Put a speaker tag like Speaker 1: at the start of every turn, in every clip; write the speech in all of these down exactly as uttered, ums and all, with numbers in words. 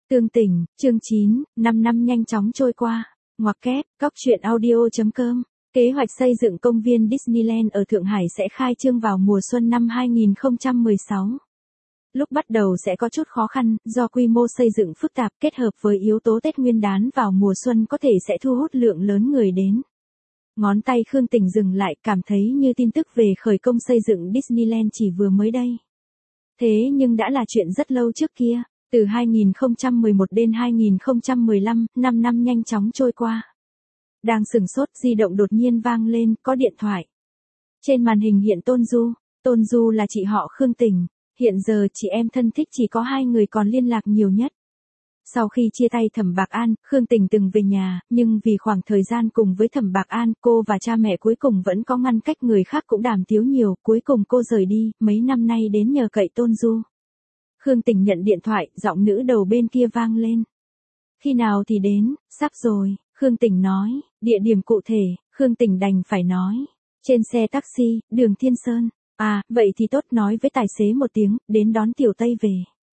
Speaker 1: Tương Tình, chương chín, năm năm nhanh chóng trôi qua. Ngoặc kép, cóc truyện audio.com. Kế hoạch xây dựng công viên Disneyland ở Thượng Hải sẽ khai trương vào mùa xuân năm hai nghìn không trăm mười sáu. Lúc bắt đầu sẽ có chút khó khăn, do quy mô xây dựng phức tạp kết hợp với yếu tố Tết Nguyên đán vào mùa xuân có thể sẽ thu hút lượng lớn người đến. Ngón tay Khương Tình dừng lại, cảm thấy như tin tức về khởi công xây dựng Disneyland chỉ vừa mới đây. Thế nhưng đã là chuyện rất lâu trước kia. Từ hai nghìn không trăm mười một đến hai nghìn không trăm mười lăm, năm năm nhanh chóng trôi qua. Đang sửng sốt, di động đột nhiên vang lên, có điện thoại. Trên màn hình hiện Tôn Du. Tôn Du là chị họ Khương Tình. Hiện giờ chị em thân thích chỉ có hai người còn liên lạc nhiều nhất. Sau khi chia tay Thẩm Bạc An, Khương Tình từng về nhà, nhưng vì khoảng thời gian cùng với Thẩm Bạc An, cô và cha mẹ cuối cùng vẫn có ngăn cách, người khác cũng đàm tiếu nhiều, cuối cùng cô rời đi, mấy năm nay đến nhờ cậy Tôn Du. Khương Tình nhận điện thoại, giọng nữ đầu bên kia vang lên. Khi nào thì đến, sắp rồi, Khương Tình nói, địa điểm cụ thể, Khương Tình đành phải nói. Trên xe taxi, đường Thiên Sơn, à, vậy thì tốt, nói với tài xế một tiếng, đến đón Tiểu Tây về.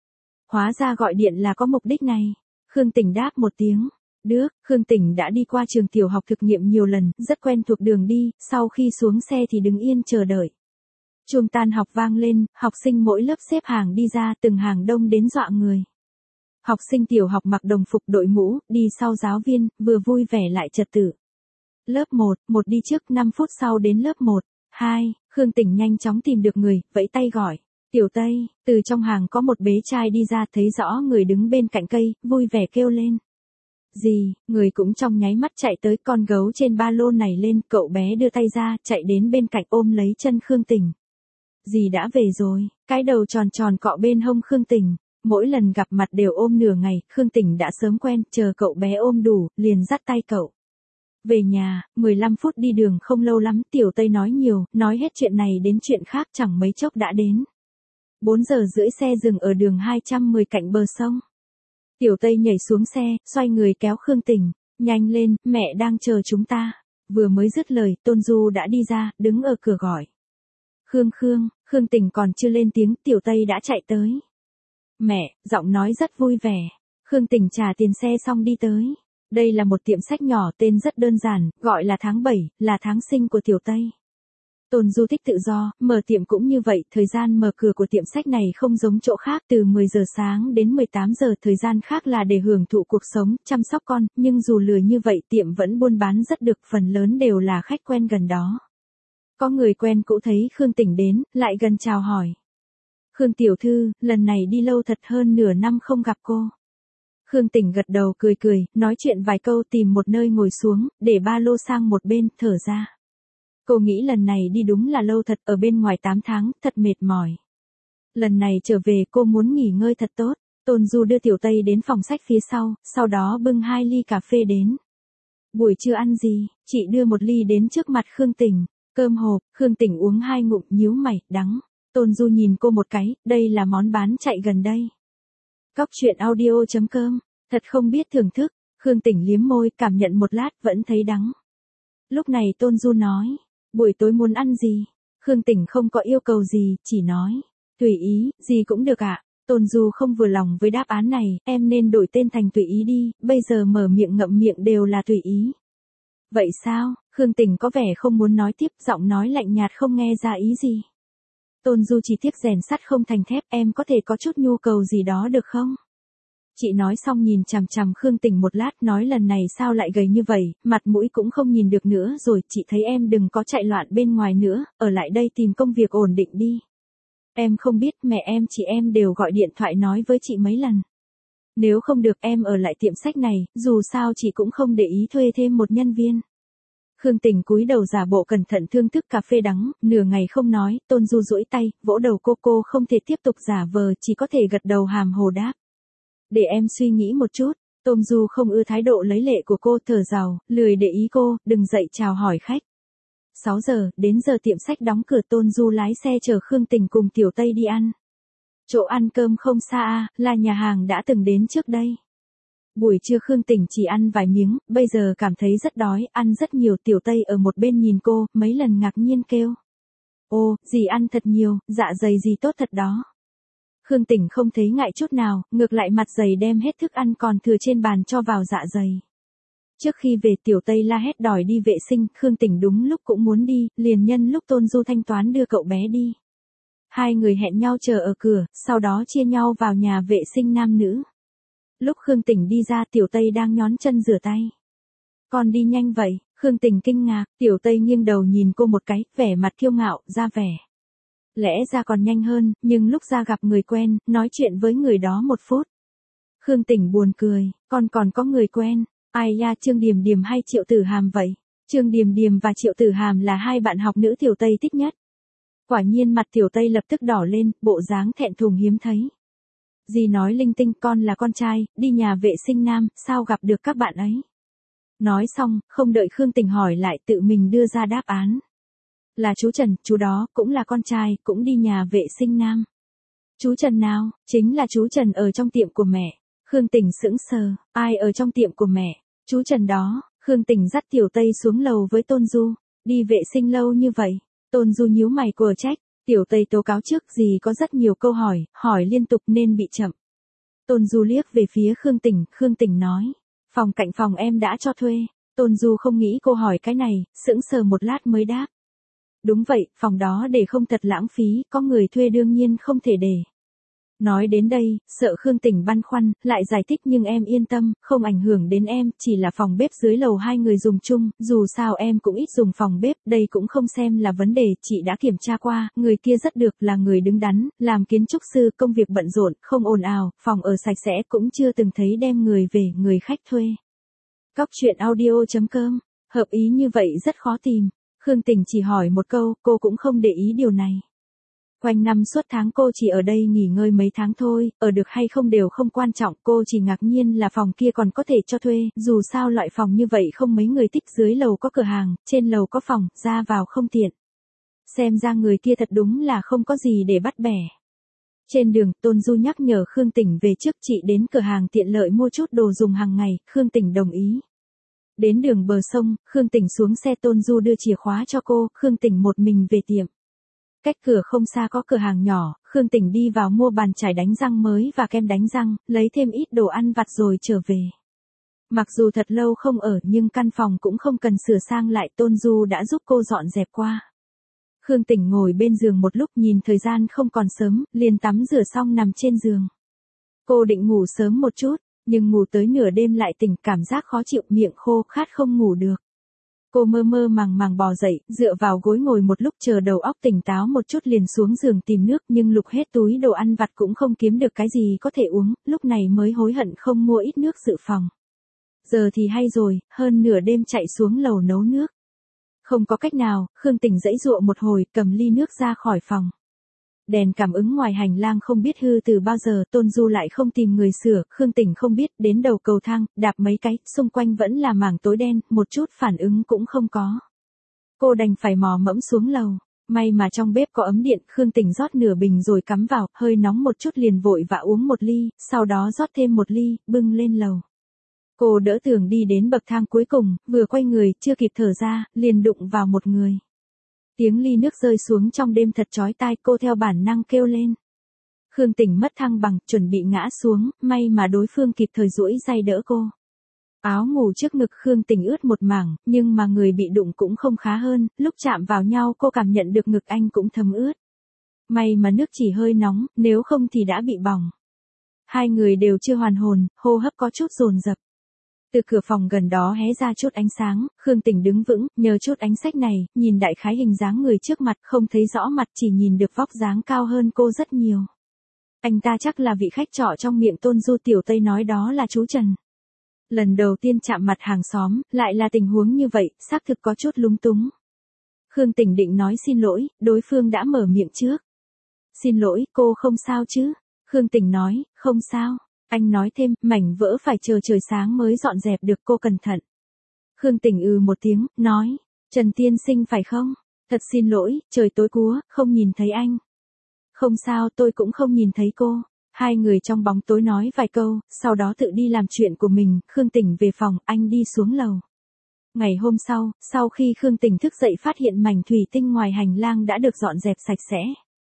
Speaker 1: Hóa ra gọi điện là có mục đích này. Khương Tình đáp một tiếng. Được, Khương Tình đã đi qua trường tiểu học thực nghiệm nhiều lần, rất quen thuộc đường đi, sau khi xuống xe thì đứng yên chờ đợi. Chuông tan học vang lên, học sinh mỗi lớp xếp hàng đi ra, từng hàng đông đến dọa người. Học sinh tiểu học mặc đồng phục đội mũ, đi sau giáo viên, vừa vui vẻ lại trật tự. Lớp một, một đi trước, năm phút sau đến lớp một, hai, Khương Tình nhanh chóng tìm được người, vẫy tay gọi. Tiểu Tây, từ trong hàng có một bé trai đi ra, thấy rõ người đứng bên cạnh cây, vui vẻ kêu lên. Gì, người cũng trong nháy mắt chạy tới, con gấu trên ba lô này lên, cậu bé đưa tay ra, chạy đến bên cạnh ôm lấy chân Khương Tình. Dì đã về rồi, cái đầu tròn tròn cọ bên hông Khương Tình, mỗi lần gặp mặt đều ôm nửa ngày, Khương Tình đã sớm quen, chờ cậu bé ôm đủ, liền dắt tay cậu. Về nhà, mười lăm phút đi đường không lâu lắm, Tiểu Tây nói nhiều, nói hết chuyện này đến chuyện khác, chẳng mấy chốc đã đến. bốn giờ rưỡi xe dừng ở đường hai trăm mười cạnh bờ sông. Tiểu Tây nhảy xuống xe, xoay người kéo Khương Tình, nhanh lên, mẹ đang chờ chúng ta. Vừa mới dứt lời, Tôn Du đã đi ra, đứng ở cửa gọi. Khương Khương, Khương Tình còn chưa lên tiếng, Tiểu Tây đã chạy tới. Mẹ, giọng nói rất vui vẻ. Khương Tình trả tiền xe xong đi tới. Đây là một tiệm sách nhỏ, tên rất đơn giản, gọi là tháng bảy, là tháng sinh của Tiểu Tây. Tôn Du thích tự do, mở tiệm cũng như vậy, thời gian mở cửa của tiệm sách này không giống chỗ khác, từ mười giờ sáng đến mười tám giờ, thời gian khác là để hưởng thụ cuộc sống, chăm sóc con, nhưng dù lười như vậy tiệm vẫn buôn bán rất được, phần lớn đều là khách quen gần đó. Có người quen cũ thấy Khương Tình đến, lại gần chào hỏi. Khương tiểu thư, lần này đi lâu thật, hơn nửa năm không gặp cô. Khương Tình gật đầu cười cười, nói chuyện vài câu, tìm một nơi ngồi xuống, để ba lô sang một bên, thở ra. Cô nghĩ lần này đi đúng là lâu thật, ở bên ngoài tám tháng, thật mệt mỏi. Lần này trở về cô muốn nghỉ ngơi thật tốt. Tôn Du đưa Tiểu Tây đến phòng sách phía sau, sau đó bưng hai ly cà phê đến. Buổi trưa ăn gì? Chị đưa một ly đến trước mặt Khương Tình. Cơm hộp, Khương Tình uống hai ngụm, nhíu mày, đắng. Tôn Du nhìn cô một cái, đây là món bán chạy gần đây. Cóc truyện audio.com, thật không biết thưởng thức. Khương Tình liếm môi, cảm nhận một lát, vẫn thấy đắng. Lúc này Tôn Du nói, buổi tối muốn ăn gì? Khương Tình không có yêu cầu gì, chỉ nói, tùy ý, gì cũng được ạ. À? Tôn Du không vừa lòng với đáp án này, em nên đổi tên thành Tùy Ý đi, bây giờ mở miệng ngậm miệng đều là tùy ý. Vậy sao? Khương Tình có vẻ không muốn nói tiếp, giọng nói lạnh nhạt không nghe ra ý gì. Tôn Du chỉ tiếc rèn sắt không thành thép, em có thể có chút nhu cầu gì đó được không? Chị nói xong nhìn chằm chằm Khương Tình một lát, nói lần này sao lại gầy như vậy, mặt mũi cũng không nhìn được nữa rồi, chị thấy em đừng có chạy loạn bên ngoài nữa, ở lại đây tìm công việc ổn định đi. Em không biết, mẹ em chị em đều gọi điện thoại nói với chị mấy lần. Nếu không được em ở lại tiệm sách này, dù sao chị cũng không để ý thuê thêm một nhân viên. Khương Tình cúi đầu giả bộ cẩn thận thưởng thức cà phê đắng, nửa ngày không nói, Tôn Du duỗi tay, vỗ đầu cô, cô không thể tiếp tục giả vờ, chỉ có thể gật đầu hàm hồ đáp. Để em suy nghĩ một chút. Tôn Du không ưa thái độ lấy lệ của cô, thở rào, lười để ý cô, đừng dậy chào hỏi khách. sáu giờ, đến giờ tiệm sách đóng cửa, Tôn Du lái xe chở Khương Tình cùng Tiểu Tây đi ăn. Chỗ ăn cơm không xa, là nhà hàng đã từng đến trước đây. Buổi trưa Khương Tình chỉ ăn vài miếng, bây giờ cảm thấy rất đói, ăn rất nhiều. Tiểu Tây ở một bên nhìn cô, mấy lần ngạc nhiên kêu. Ô, dì ăn thật nhiều, dạ dày dì tốt thật đó. Khương Tỉnh không thấy ngại chút nào, ngược lại mặt dày đem hết thức ăn còn thừa trên bàn cho vào dạ dày. Trước khi về Tiểu Tây la hét đòi đi vệ sinh, Khương Tỉnh đúng lúc cũng muốn đi, liền nhân lúc Tôn Du thanh toán đưa cậu bé đi. Hai người hẹn nhau chờ ở cửa, sau đó chia nhau vào nhà vệ sinh nam nữ. Lúc Khương Tỉnh đi ra Tiểu Tây đang nhón chân rửa tay. Con đi nhanh vậy, Khương Tỉnh kinh ngạc, Tiểu Tây nghiêng đầu nhìn cô một cái, vẻ mặt kiêu ngạo, ra vẻ. Lẽ ra còn nhanh hơn, nhưng lúc ra gặp người quen, nói chuyện với người đó một phút. Khương Tỉnh buồn cười, con còn có người quen, ai ya Trương Điềm Điềm hay Triệu Tử Hàm vậy? Trương Điềm Điềm và Triệu Tử Hàm là hai bạn học nữ Tiểu Tây thích nhất. Quả nhiên mặt Tiểu Tây lập tức đỏ lên, bộ dáng thẹn thùng hiếm thấy. Dì nói linh tinh, con là con trai, đi nhà vệ sinh nam, sao gặp được các bạn ấy? Nói xong, không đợi Khương Tỉnh hỏi lại tự mình đưa ra đáp án. Là chú Trần, chú đó, cũng là con trai, cũng đi nhà vệ sinh nam. Chú Trần nào? Chính là chú Trần ở trong tiệm của mẹ. Khương Tỉnh sững sờ, ai ở trong tiệm của mẹ? Chú Trần đó. Khương Tỉnh dắt Tiểu Tây xuống lầu với Tôn Du. Đi vệ sinh lâu như vậy. Tôn Du nhíu mày quờ trách. Tiểu Tây tố cáo trước gì có rất nhiều câu hỏi, hỏi liên tục nên bị chậm. Tôn Du liếc về phía Khương Tỉnh, Khương Tỉnh nói. Phòng cạnh phòng em đã cho thuê. Tôn Du không nghĩ cô hỏi cái này, sững sờ một lát mới đáp. Đúng vậy, phòng đó để không thật lãng phí, có người thuê đương nhiên không thể để. Nói đến đây, sợ Khương Tỉnh băn khoăn, lại giải thích nhưng em yên tâm, không ảnh hưởng đến em, chỉ là phòng bếp dưới lầu hai người dùng chung, dù sao em cũng ít dùng phòng bếp, đây cũng không xem là vấn đề, chị đã kiểm tra qua, người kia rất được, là người đứng đắn, làm kiến trúc sư, công việc bận rộn, không ồn ào, phòng ở sạch sẽ, cũng chưa từng thấy đem người về, người khách thuê. Cóc truyện audio chấm com, hợp ý như vậy rất khó tìm. Khương Tỉnh chỉ hỏi một câu, cô cũng không để ý điều này. Quanh năm suốt tháng cô chỉ ở đây nghỉ ngơi mấy tháng thôi, ở được hay không đều không quan trọng, cô chỉ ngạc nhiên là phòng kia còn có thể cho thuê, dù sao loại phòng như vậy không mấy người thích, dưới lầu có cửa hàng, trên lầu có phòng, ra vào không tiện. Xem ra người kia thật đúng là không có gì để bắt bẻ. Trên đường, Tôn Du nhắc nhở Khương Tỉnh về trước chị đến cửa hàng tiện lợi mua chút đồ dùng hàng ngày, Khương Tỉnh đồng ý. Đến đường bờ sông, Khương Tỉnh xuống xe, Tôn Du đưa chìa khóa cho cô, Khương Tỉnh một mình về tiệm. Cách cửa không xa có cửa hàng nhỏ, Khương Tỉnh đi vào mua bàn chải đánh răng mới và kem đánh răng, lấy thêm ít đồ ăn vặt rồi trở về. Mặc dù thật lâu không ở nhưng căn phòng cũng không cần sửa sang lại, Tôn Du đã giúp cô dọn dẹp qua. Khương Tỉnh ngồi bên giường một lúc nhìn thời gian không còn sớm, liền tắm rửa xong nằm trên giường. Cô định ngủ sớm một chút, nhưng ngủ tới nửa đêm lại tỉnh, cảm giác khó chịu, miệng khô khát không ngủ được. Cô mơ mơ màng màng bò dậy, dựa vào gối ngồi một lúc chờ đầu óc tỉnh táo một chút liền xuống giường tìm nước, nhưng lục hết túi đồ ăn vặt cũng không kiếm được cái gì có thể uống, lúc này mới hối hận không mua ít nước dự phòng. Giờ thì hay rồi, hơn nửa đêm chạy xuống lầu nấu nước. Không có cách nào, Khương Tỉnh giãy giụa một hồi, cầm ly nước ra khỏi phòng. Đèn cảm ứng ngoài hành lang không biết hư từ bao giờ, Tôn Du lại không tìm người sửa, Khương Tỉnh không biết, đến đầu cầu thang, đạp mấy cái, xung quanh vẫn là mảng tối đen, một chút phản ứng cũng không có. Cô đành phải mò mẫm xuống lầu, may mà trong bếp có ấm điện, Khương Tỉnh rót nửa bình rồi cắm vào, hơi nóng một chút liền vội vã uống một ly, sau đó rót thêm một ly, bưng lên lầu. Cô đỡ tường đi đến bậc thang cuối cùng, vừa quay người, chưa kịp thở ra, liền đụng vào một người. Tiếng ly nước rơi xuống trong đêm thật chói tai, cô theo bản năng kêu lên. Khương Tỉnh mất thăng bằng, chuẩn bị ngã xuống, may mà đối phương kịp thời duỗi tay đỡ cô. Áo ngủ trước ngực Khương Tỉnh ướt một mảng, nhưng mà người bị đụng cũng không khá hơn, lúc chạm vào nhau cô cảm nhận được ngực anh cũng thấm ướt. May mà nước chỉ hơi nóng, nếu không thì đã bị bỏng. Hai người đều chưa hoàn hồn, hô hấp có chút dồn dập. Từ cửa phòng gần đó hé ra chút ánh sáng, Khương Tỉnh đứng vững, nhờ chút ánh sách này, nhìn đại khái hình dáng người trước mặt, không thấy rõ mặt, chỉ nhìn được vóc dáng cao hơn cô rất nhiều. Anh ta chắc là vị khách trọ trong miệng Tôn Du. Tiểu Tây nói đó là chú Trần. Lần đầu tiên chạm mặt hàng xóm, lại là tình huống như vậy, xác thực có chút lúng túng. Khương Tỉnh định nói xin lỗi, đối phương đã mở miệng trước. Xin lỗi, cô không sao chứ? Khương Tỉnh nói, không sao. Anh nói thêm, mảnh vỡ phải chờ trời sáng mới dọn dẹp được, cô cẩn thận. Khương Tỉnh ừ một tiếng, nói, Trần tiên sinh phải không? Thật xin lỗi, trời tối cúa, không nhìn thấy anh. Không sao, tôi cũng không nhìn thấy cô. Hai người trong bóng tối nói vài câu, sau đó tự đi làm chuyện của mình, Khương Tỉnh về phòng, anh đi xuống lầu. Ngày hôm sau, sau khi Khương Tỉnh thức dậy phát hiện mảnh thủy tinh ngoài hành lang đã được dọn dẹp sạch sẽ.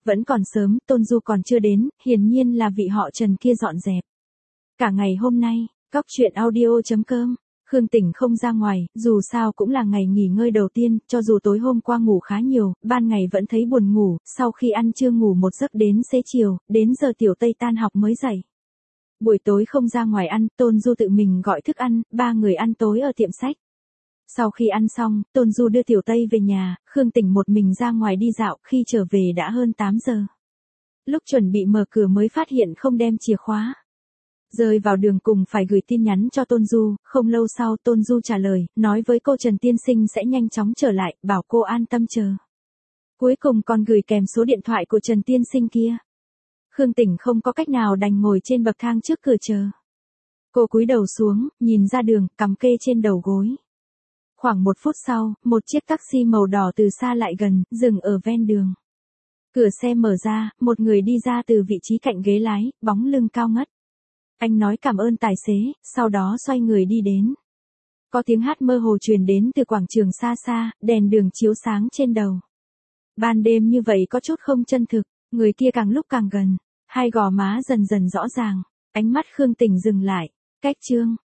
Speaker 1: Vẫn còn sớm, Tôn Du còn chưa đến, hiển nhiên là vị họ Trần kia dọn dẹp. Cả ngày hôm nay, Cóc truyện audio.com, Khương Tỉnh không ra ngoài, dù sao cũng là ngày nghỉ ngơi đầu tiên, cho dù tối hôm qua ngủ khá nhiều, ban ngày vẫn thấy buồn ngủ, sau khi ăn trưa ngủ một giấc đến xế chiều, đến giờ Tiểu Tây tan học mới dậy. Buổi tối không ra ngoài ăn, Tôn Du tự mình gọi thức ăn, ba người ăn tối ở tiệm sách. Sau khi ăn xong, Tôn Du đưa Tiểu Tây về nhà, Khương Tỉnh một mình ra ngoài đi dạo, khi trở về đã hơn tám giờ. Lúc chuẩn bị mở cửa mới phát hiện không đem chìa khóa. Rơi vào đường cùng phải gửi tin nhắn cho Tôn Du, không lâu sau Tôn Du trả lời, nói với cô Trần Tiên Sinh sẽ nhanh chóng trở lại, bảo cô an tâm chờ. Cuối cùng còn gửi kèm số điện thoại của Trần Tiên Sinh kia. Khương Tỉnh không có cách nào đành ngồi trên bậc thang trước cửa chờ. Cô cúi đầu xuống, nhìn ra đường, cằm kê trên đầu gối. Khoảng một phút sau, một chiếc taxi màu đỏ từ xa lại gần, dừng ở ven đường. Cửa xe mở ra, một người đi ra từ vị trí cạnh ghế lái, bóng lưng cao ngất. Anh nói cảm ơn tài xế, sau đó xoay người đi đến. Có tiếng hát mơ hồ truyền đến từ quảng trường xa xa, đèn đường chiếu sáng trên đầu. Ban đêm như vậy có chút không chân thực, người kia càng lúc càng gần, hai gò má dần dần rõ ràng, ánh mắt Khương Tỉnh dừng lại, cách chương.